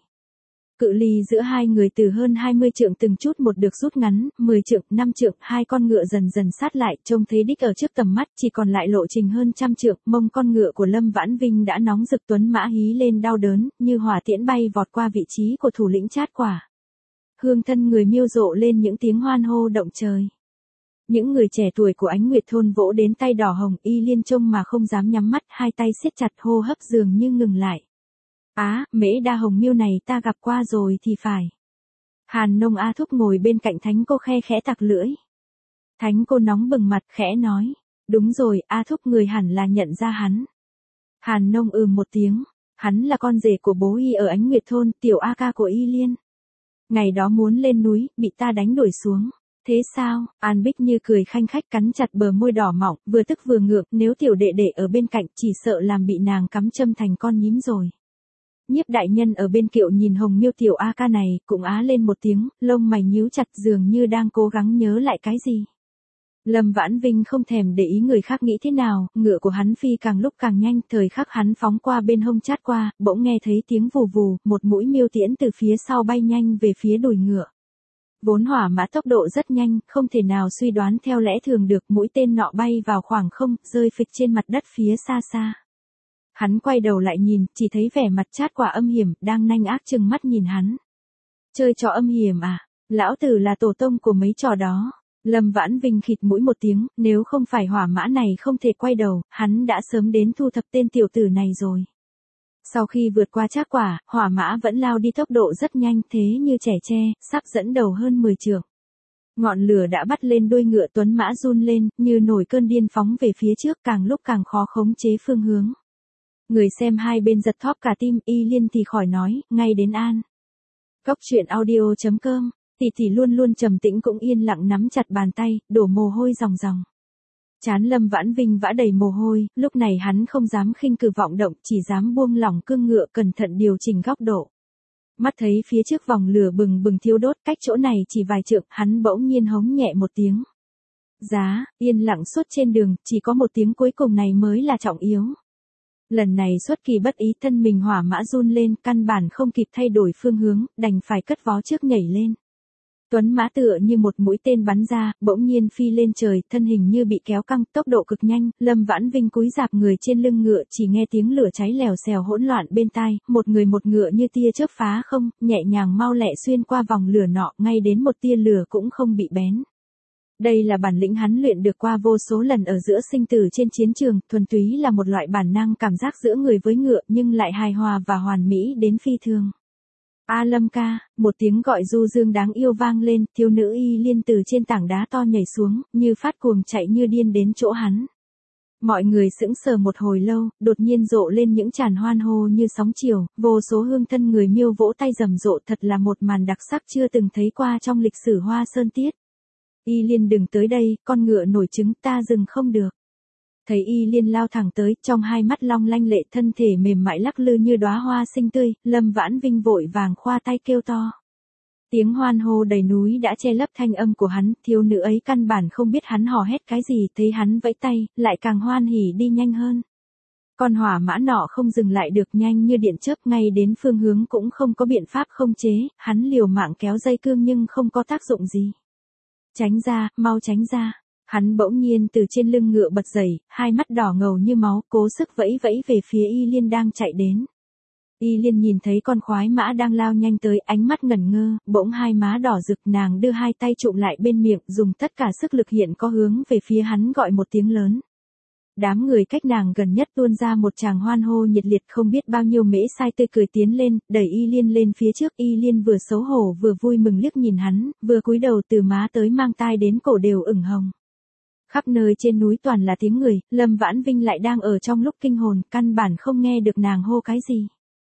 Cự ly giữa hai người từ hơn 20 trượng từng chút một được rút ngắn, 10 trượng, 5 trượng, hai con ngựa dần dần sát lại, trông thấy đích ở trước tầm mắt, chỉ còn lại lộ trình hơn 100 trượng, mông con ngựa của Lâm Vãn Vinh đã nóng rực, tuấn mã hí lên đau đớn, như hỏa tiễn bay vọt qua vị trí của thủ lĩnh Chát Quả. Hương thân người Miêu rộ lên những tiếng hoan hô động trời. Những người trẻ tuổi của Ánh Nguyệt thôn vỗ đến tay đỏ hồng, Y Liên trông mà không dám nhắm mắt, hai tay siết chặt, hô hấp dường như ngừng lại. Á, mễ đa Hồng Miêu này ta gặp qua rồi thì phải. Hàn Nông A Thúc ngồi bên cạnh Thánh cô khe khẽ tặc lưỡi. Thánh cô nóng bừng mặt khẽ nói. Đúng rồi, A Thúc người hẳn là nhận ra hắn. Hàn Nông một tiếng. Hắn là con rể của bố y ở Ánh Nguyệt Thôn, tiểu A ca của Y Liên. Ngày đó muốn lên núi, bị ta đánh đuổi xuống. Thế sao? An Bích Như cười khanh khách cắn chặt bờ môi đỏ mọng, vừa tức vừa ngượng, nếu tiểu đệ đệ ở bên cạnh chỉ sợ làm bị nàng cắm châm thành con nhím rồi. Nhiếp đại nhân ở bên kiệu nhìn Hồng Miêu tiểu A ca này, cũng á lên một tiếng, lông mày nhíu chặt dường như đang cố gắng nhớ lại cái gì. Lâm Vãn Vinh không thèm để ý người khác nghĩ thế nào, ngựa của hắn phi càng lúc càng nhanh, thời khắc hắn phóng qua bên hông chát qua, bỗng nghe thấy tiếng vù vù, một mũi miêu tiễn từ phía sau bay nhanh về phía đùi ngựa. Vốn hỏa mã tốc độ rất nhanh, không thể nào suy đoán theo lẽ thường được, mũi tên nọ bay vào khoảng không, rơi phịch trên mặt đất phía xa xa. Hắn quay đầu lại nhìn, chỉ thấy vẻ mặt chát quả âm hiểm, đang nanh ác trừng mắt nhìn hắn. Chơi trò âm hiểm à? Lão tử là tổ tông của mấy trò đó. Lâm Vãn Vinh khịt mũi một tiếng, nếu không phải hỏa mã này không thể quay đầu, hắn đã sớm đến thu thập tên tiểu tử này rồi. Sau khi vượt qua trác quả, hỏa mã vẫn lao đi tốc độ rất nhanh, thế như trẻ tre, sắp dẫn đầu hơn 10 trượng. Ngọn lửa đã bắt lên đuôi ngựa, tuấn mã run lên, như nổi cơn điên phóng về phía trước, càng lúc càng khó khống chế phương hướng. Người xem hai bên giật thóp cả tim, Y Liên thì khỏi nói, ngay đến an. Cốc truyện audio.com, tỷ luôn luôn trầm tĩnh cũng yên lặng nắm chặt bàn tay, đổ mồ hôi ròng ròng. Trán Lâm Vãn Vinh vã đầy mồ hôi, lúc này hắn không dám khinh cử vọng động, chỉ dám buông lỏng cương ngựa cẩn thận điều chỉnh góc độ. Mắt thấy phía trước vòng lửa bừng bừng thiêu đốt, cách chỗ này chỉ vài trượng, hắn bỗng nhiên hống nhẹ một tiếng. Giá, yên lặng suốt trên đường, chỉ có một tiếng cuối cùng này mới là trọng yếu. Lần này xuất kỳ bất ý, thân mình hỏa mã run lên, căn bản không kịp thay đổi phương hướng, đành phải cất vó trước nhảy lên. Tuấn mã tựa như một mũi tên bắn ra, bỗng nhiên phi lên trời, thân hình như bị kéo căng, tốc độ cực nhanh, Lâm Vãn Vinh cúi rạp người trên lưng ngựa, chỉ nghe tiếng lửa cháy lèo xèo hỗn loạn bên tai, một người một ngựa như tia chớp phá không, nhẹ nhàng mau lẹ xuyên qua vòng lửa nọ, ngay đến một tia lửa cũng không bị bén. Đây là bản lĩnh hắn luyện được qua vô số lần ở giữa sinh tử trên chiến trường, thuần túy là một loại bản năng cảm giác giữa người với ngựa nhưng lại hài hòa và hoàn mỹ đến phi thường. A Lâm ca, một tiếng gọi du dương đáng yêu vang lên, thiếu nữ Y Liên từ trên tảng đá to nhảy xuống, như phát cuồng chạy như điên đến chỗ hắn. Mọi người sững sờ một hồi lâu, đột nhiên rộ lên những tràn hoan hô như sóng chiều, vô số hương thân người miêu vỗ tay rầm rộ, thật là một màn đặc sắc chưa từng thấy qua trong lịch sử Hoa Sơn Tiết. Y Liên đừng tới đây, con ngựa nổi trứng, ta dừng không được. Thấy Y Liên lao thẳng tới, trong hai mắt long lanh lệ, thân thể mềm mại lắc lư như đóa hoa xinh tươi, Lâm Vãn Vinh vội vàng khoa tay kêu to. Tiếng hoan hô đầy núi đã che lấp thanh âm của hắn, thiếu nữ ấy căn bản không biết hắn hò hét cái gì, thấy hắn vẫy tay, lại càng hoan hỉ đi nhanh hơn. Con hỏa mã nọ không dừng lại được, nhanh như điện chớp, ngay đến phương hướng cũng không có biện pháp không chế, hắn liều mạng kéo dây cương nhưng không có tác dụng gì. Tránh ra, mau tránh ra. Hắn bỗng nhiên từ trên lưng ngựa bật dậy, hai mắt đỏ ngầu như máu, cố sức vẫy vẫy về phía Y Liên đang chạy đến. Y Liên nhìn thấy con khoái mã đang lao nhanh tới, ánh mắt ngẩn ngơ, bỗng hai má đỏ rực, nàng đưa hai tay chụm lại bên miệng, dùng tất cả sức lực hiện có hướng về phía hắn gọi một tiếng lớn. Đám người cách nàng gần nhất tuôn ra một tràng hoan hô nhiệt liệt, không biết bao nhiêu mễ sai tươi cười tiến lên, đẩy Y Liên lên phía trước. Y Liên vừa xấu hổ vừa vui mừng liếc nhìn hắn, vừa cúi đầu từ má tới mang tai đến cổ đều ửng hồng. Khắp nơi trên núi toàn là tiếng người, Lâm Vãn Vinh lại đang ở trong lúc kinh hồn, căn bản không nghe được nàng hô cái gì.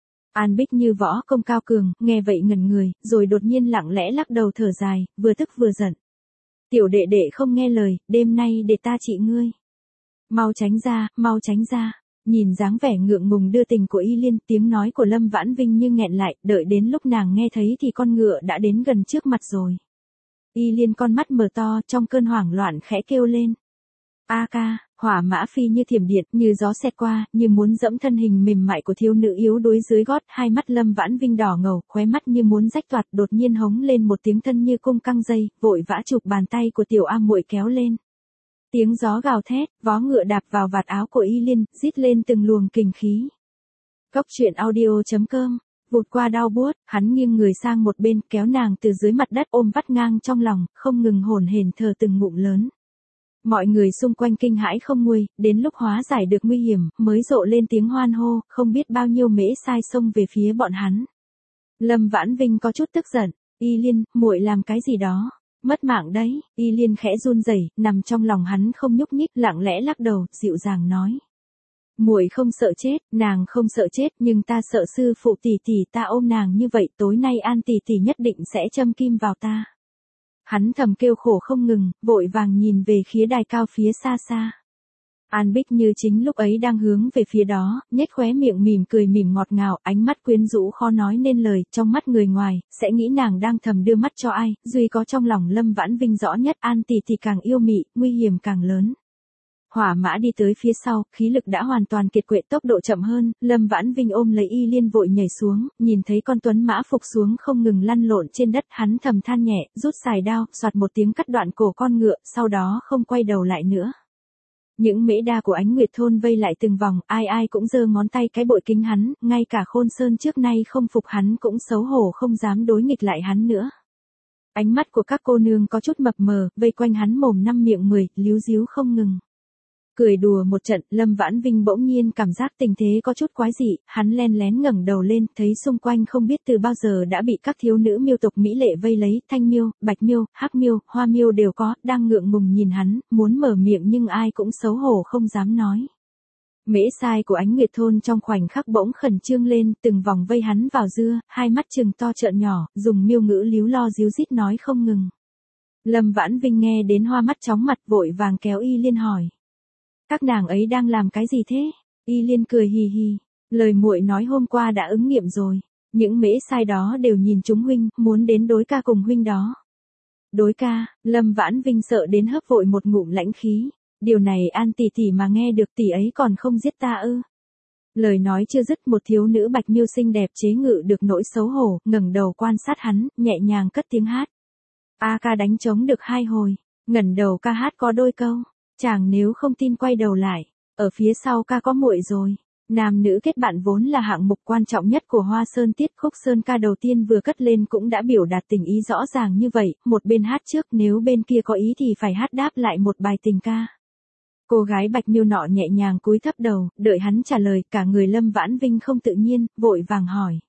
An Bích Như võ công cao cường, nghe vậy ngẩn người, rồi đột nhiên lặng lẽ lắc đầu thở dài, vừa tức vừa giận. Tiểu đệ đệ không nghe lời, đêm nay để ta trị ngươi. Mau tránh ra, mau tránh ra. Nhìn dáng vẻ ngượng ngùng đưa tình của Y Liên, tiếng nói của Lâm Vãn Vinh như nghẹn lại, đợi đến lúc nàng nghe thấy thì con ngựa đã đến gần trước mặt rồi. Y Liên con mắt mở to, trong cơn hoảng loạn khẽ kêu lên. A ca, hỏa mã phi như thiểm điện, như gió xẹt qua, như muốn dẫm thân hình mềm mại của thiếu nữ yếu đuối dưới gót, hai mắt Lâm Vãn Vinh đỏ ngầu, khóe mắt như muốn rách toạc, đột nhiên hống lên một tiếng thân như cung căng dây, vội vã chụp bàn tay của tiểu A muội kéo lên. Tiếng gió gào thét, vó ngựa đạp vào vạt áo của Y Liên, rít lên từng luồng kình khí. Cốc truyện audio.com. Vụt qua đau buốt, hắn nghiêng người sang một bên, kéo nàng từ dưới mặt đất ôm vắt ngang trong lòng, không ngừng hổn hển thở từng ngụm lớn. Mọi người xung quanh kinh hãi không nguôi, đến lúc hóa giải được nguy hiểm, mới rộ lên tiếng hoan hô, không biết bao nhiêu mễ sai xông về phía bọn hắn. Lâm Vãn Vinh có chút tức giận, Y Liên, muội làm cái gì đó? Mất mạng đấy. Y Liên khẽ run rẩy, nằm trong lòng hắn không nhúc nhích, lặng lẽ lắc đầu, dịu dàng nói. Muội không sợ chết, nàng không sợ chết, nhưng ta sợ sư phụ tỷ tỷ ta ôm nàng như vậy, tối nay An tỷ tỷ nhất định sẽ châm kim vào ta. Hắn thầm kêu khổ không ngừng, vội vàng nhìn về phía đài cao phía xa xa. An Bích Như chính lúc ấy đang hướng về phía đó, nhếch khóe miệng mỉm cười mỉm ngọt ngào, ánh mắt quyến rũ khó nói nên lời, trong mắt người ngoài, sẽ nghĩ nàng đang thầm đưa mắt cho ai, duy có trong lòng Lâm Vãn Vinh rõ nhất, An tỷ tỷ càng yêu mị, nguy hiểm càng lớn. Hỏa mã đi tới phía sau, khí lực đã hoàn toàn kiệt quệ, tốc độ chậm hơn, Lâm Vãn Vinh ôm lấy Y Liên vội nhảy xuống, nhìn thấy con tuấn mã phục xuống không ngừng lăn lộn trên đất, hắn thầm than nhẹ, rút xài đao, soạt một tiếng cắt đoạn cổ con ngựa, sau đó không quay đầu lại nữa. Những mễ đa của Ánh Nguyệt thôn vây lại từng vòng, ai ai cũng giơ ngón tay cái bội kính hắn, ngay cả Khôn Sơn trước nay không phục hắn cũng xấu hổ không dám đối nghịch lại hắn nữa. Ánh mắt của các cô nương có chút mập mờ, vây quanh hắn mồm năm miệng 10, líu díu không ngừng. Cười đùa một trận, Lâm Vãn Vinh bỗng nhiên cảm giác tình thế có chút quái dị, hắn len lén ngẩng đầu lên, thấy xung quanh không biết từ bao giờ đã bị các thiếu nữ miêu tộc mỹ lệ vây lấy, thanh miêu, bạch miêu, hắc miêu, hoa miêu đều có, đang ngượng ngùng nhìn hắn, muốn mở miệng nhưng ai cũng xấu hổ không dám nói. Mễ sai của Ánh Nguyệt thôn trong khoảnh khắc bỗng khẩn trương lên, từng vòng vây hắn vào dưa, hai mắt trừng to trợn nhỏ, dùng miêu ngữ líu lo díu dít nói không ngừng. Lâm Vãn Vinh nghe đến hoa mắt chóng mặt, vội vàng kéo Y Liên hỏi. Các nàng ấy đang làm cái gì thế? Y Liên cười hì hì, lời muội nói hôm qua đã ứng nghiệm rồi, những mễ sai đó đều nhìn chúng huynh, muốn đến đối ca cùng huynh đó. Đối ca? Lâm Vãn Vinh sợ đến hấp vội một ngụm lãnh khí, điều này An tỷ tỷ mà nghe được tỷ ấy còn không giết ta ư? Lời nói chưa dứt, một thiếu nữ bạch miêu xinh đẹp chế ngự được nỗi xấu hổ, ngẩng đầu quan sát hắn, nhẹ nhàng cất tiếng hát. A ca đánh trống được 2 hồi, ngẩng đầu ca hát có đôi câu. Chàng nếu không tin quay đầu lại, ở phía sau ca có muội rồi. Nam nữ kết bạn vốn là hạng mục quan trọng nhất của Hoa Sơn Tiết, khúc sơn ca đầu tiên vừa cất lên cũng đã biểu đạt tình ý rõ ràng như vậy, một bên hát trước, nếu bên kia có ý thì phải hát đáp lại một bài tình ca. Cô gái bạch miêu nọ nhẹ nhàng cúi thấp đầu, đợi hắn trả lời, cả người Lâm Vãn Vinh không tự nhiên, vội vàng hỏi.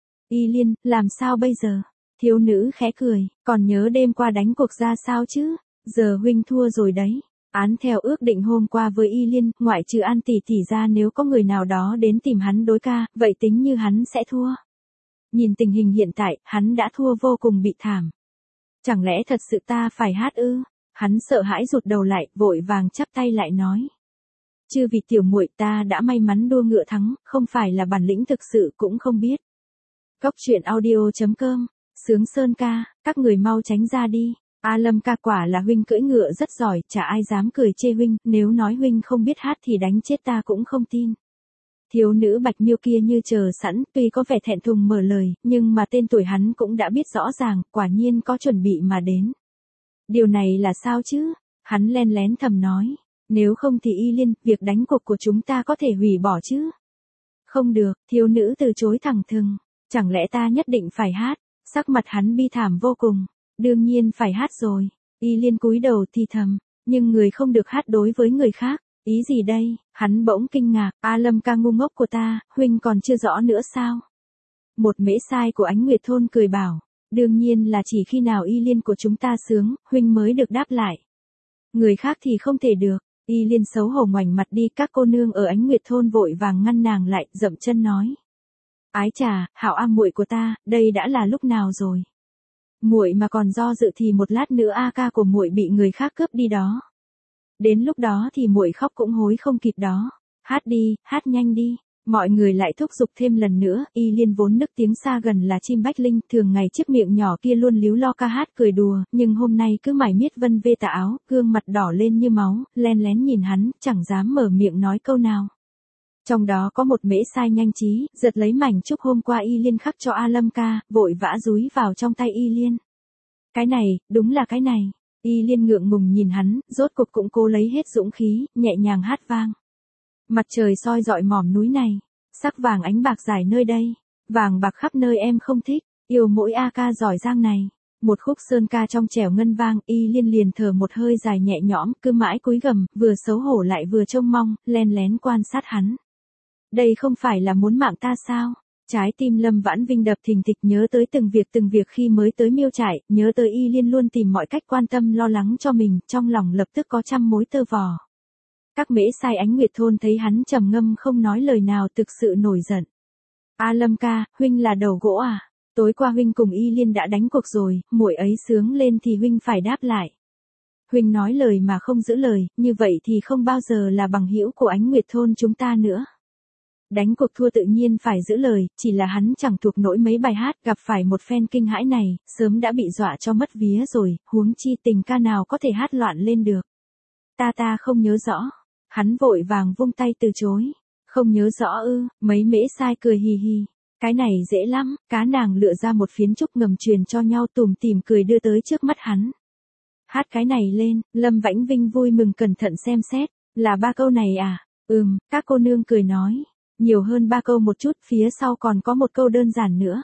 Y Liên, làm sao bây giờ? Thiếu nữ khẽ cười, còn nhớ đêm qua đánh cuộc ra sao chứ? Giờ huynh thua rồi đấy. Án theo ước định hôm qua với Y Liên, ngoại trừ An tỷ tỷ ra, nếu có người nào đó đến tìm hắn đối ca, vậy tính như hắn sẽ thua. Nhìn tình hình hiện tại, hắn đã thua vô cùng bị thảm. Chẳng lẽ thật sự ta phải hát ư? Hắn sợ hãi rụt đầu lại, vội vàng chắp tay lại nói. Chứ vì tiểu muội ta đã may mắn đua ngựa thắng, không phải là bản lĩnh thực sự cũng không biết. Cốc truyện audio.com, Sướng Sơn ca, các người mau tránh ra đi. A Lâm ca, quả là huynh cưỡi ngựa rất giỏi, chả ai dám cười chê huynh, nếu nói huynh không biết hát thì đánh chết ta cũng không tin. Thiếu nữ bạch miêu kia như chờ sẵn, tuy có vẻ thẹn thùng mở lời, nhưng mà tên tuổi hắn cũng đã biết rõ ràng, quả nhiên có chuẩn bị mà đến. Điều này là sao chứ? Hắn len lén thầm nói, nếu không thì Y Liên, việc đánh cuộc của chúng ta có thể hủy bỏ chứ? Không được, thiếu nữ từ chối thẳng thừng, chẳng lẽ ta nhất định phải hát? Sắc mặt hắn bi thảm vô cùng. Đương nhiên phải hát rồi. Y Liên cúi đầu thì thầm, nhưng người không được hát đối với người khác. Ý gì đây? Hắn bỗng kinh ngạc, A Lâm ca ngu ngốc của ta, huynh còn chưa rõ nữa sao? Một mễ sai của Ánh Nguyệt thôn cười bảo, đương nhiên là chỉ khi nào Y Liên của chúng ta sướng, huynh mới được đáp lại. Người khác thì không thể được. Y Liên xấu hổ ngoảnh mặt đi, các cô nương ở Ánh Nguyệt thôn vội vàng ngăn nàng lại, dậm chân nói. Ái chà, hảo a muội của ta, đây đã là lúc nào rồi? Muội mà còn do dự thì một lát nữa A ca của muội bị người khác cướp đi đó. Đến lúc đó thì muội khóc cũng hối không kịp đó. Hát đi, hát nhanh đi. Mọi người lại thúc giục thêm lần nữa, Y Liên vốn nức tiếng xa gần là chim bách linh, thường ngày chiếc miệng nhỏ kia luôn líu lo ca hát cười đùa, nhưng hôm nay cứ mải miết vân vê tà áo, gương mặt đỏ lên như máu, len lén nhìn hắn, chẳng dám mở miệng nói câu nào. Trong đó có một mễ sai nhanh trí, giật lấy mảnh trúc hôm qua Y Liên khắc cho A Lâm ca, vội vã dúi vào trong tay Y Liên. Cái này, đúng là cái này. Y Liên ngượng ngùng nhìn hắn, rốt cuộc cũng cố lấy hết dũng khí, nhẹ nhàng hát vang. Mặt trời soi rọi mỏm núi này, sắc vàng ánh bạc dài nơi đây, vàng bạc khắp nơi em không thích, yêu mỗi A ca giỏi giang này. Một khúc sơn ca trong trẻo ngân vang, Y Liên liền thở một hơi dài nhẹ nhõm, cứ mãi cúi gằm, vừa xấu hổ lại vừa trông mong, len lén quan sát hắn. Đây không phải là muốn mạng ta sao? Trái tim Lâm Vãn Vinh đập thình thịch, nhớ tới từng việc khi mới tới Miêu trại, nhớ tới Y Liên luôn tìm mọi cách quan tâm lo lắng cho mình, trong lòng lập tức có trăm mối tơ vò. Các mễ sai Ánh Nguyệt thôn thấy hắn trầm ngâm không nói lời nào thực sự nổi giận. A Lâm ca, huynh là đầu gỗ à? Tối qua huynh cùng Y Liên đã đánh cuộc rồi, muội ấy sướng lên thì huynh phải đáp lại. Huynh nói lời mà không giữ lời, như vậy thì không bao giờ là bằng hữu của Ánh Nguyệt thôn chúng ta nữa. Đánh cuộc thua tự nhiên phải giữ lời, chỉ là hắn chẳng thuộc nổi mấy bài hát, gặp phải một phen kinh hãi này, sớm đã bị dọa cho mất vía rồi, huống chi tình ca nào có thể hát loạn lên được. Ta không nhớ rõ. Hắn vội vàng vung tay từ chối. Không nhớ rõ ư? Mấy mễ sai cười hì hì. Cái này dễ lắm, cá nàng lựa ra một phiến trúc ngầm truyền cho nhau tủm tỉm cười đưa tới trước mắt hắn. Hát cái này lên, Lâm Vãn Vinh vui mừng cẩn thận xem xét, là 3 câu này à? Các cô nương cười nói. Nhiều hơn 3 câu một chút, phía sau còn có một câu đơn giản nữa.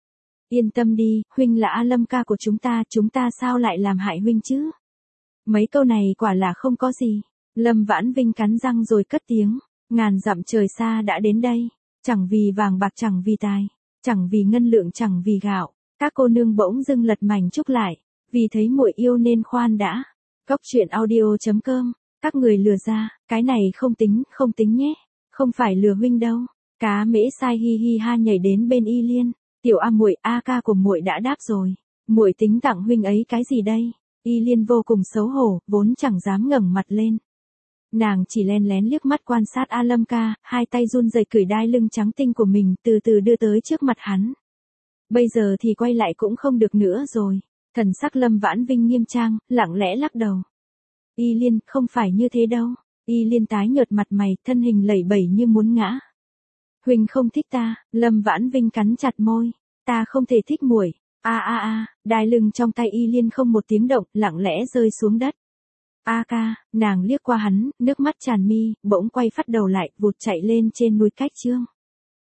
Yên tâm đi, huynh là A Lâm ca của chúng ta sao lại làm hại huynh chứ? Mấy câu này quả là không có gì. Lâm Vãn Vinh cắn răng rồi cất tiếng, ngàn dặm trời xa đã đến đây, chẳng vì vàng bạc chẳng vì tài, chẳng vì ngân lượng chẳng vì gạo, các cô nương bỗng dưng lật mảnh trúc lại, vì thấy muội yêu nên khoan đã. Cốc truyện audio.com, các người lừa ra, cái này không tính nhé, không phải lừa huynh đâu. Cá mễ sai hi hi ha nhảy đến bên Y Liên, tiểu A muội, A ca của muội đã đáp rồi, muội tính tặng huynh ấy cái gì đây? Y Liên vô cùng xấu hổ, vốn chẳng dám ngẩng mặt lên. Nàng chỉ len lén liếc mắt quan sát A Lâm ca, hai tay run rẩy cởi đai lưng trắng tinh của mình từ từ đưa tới trước mặt hắn. Bây giờ thì quay lại cũng không được nữa rồi. Thần sắc Lâm Vãn Vinh nghiêm trang, lặng lẽ lắc đầu. Y Liên, không phải như thế đâu. Y Liên tái nhợt mặt mày, thân hình lẩy bẩy như muốn ngã. Huynh không thích ta, Lâm Vãn Vinh cắn chặt môi. Ta không thể thích muội. Đai lưng trong tay Y Liên không một tiếng động, lặng lẽ rơi xuống đất. A ca, nàng liếc qua hắn, nước mắt tràn mi, bỗng quay phát đầu lại, vụt chạy lên trên núi Cách Trương.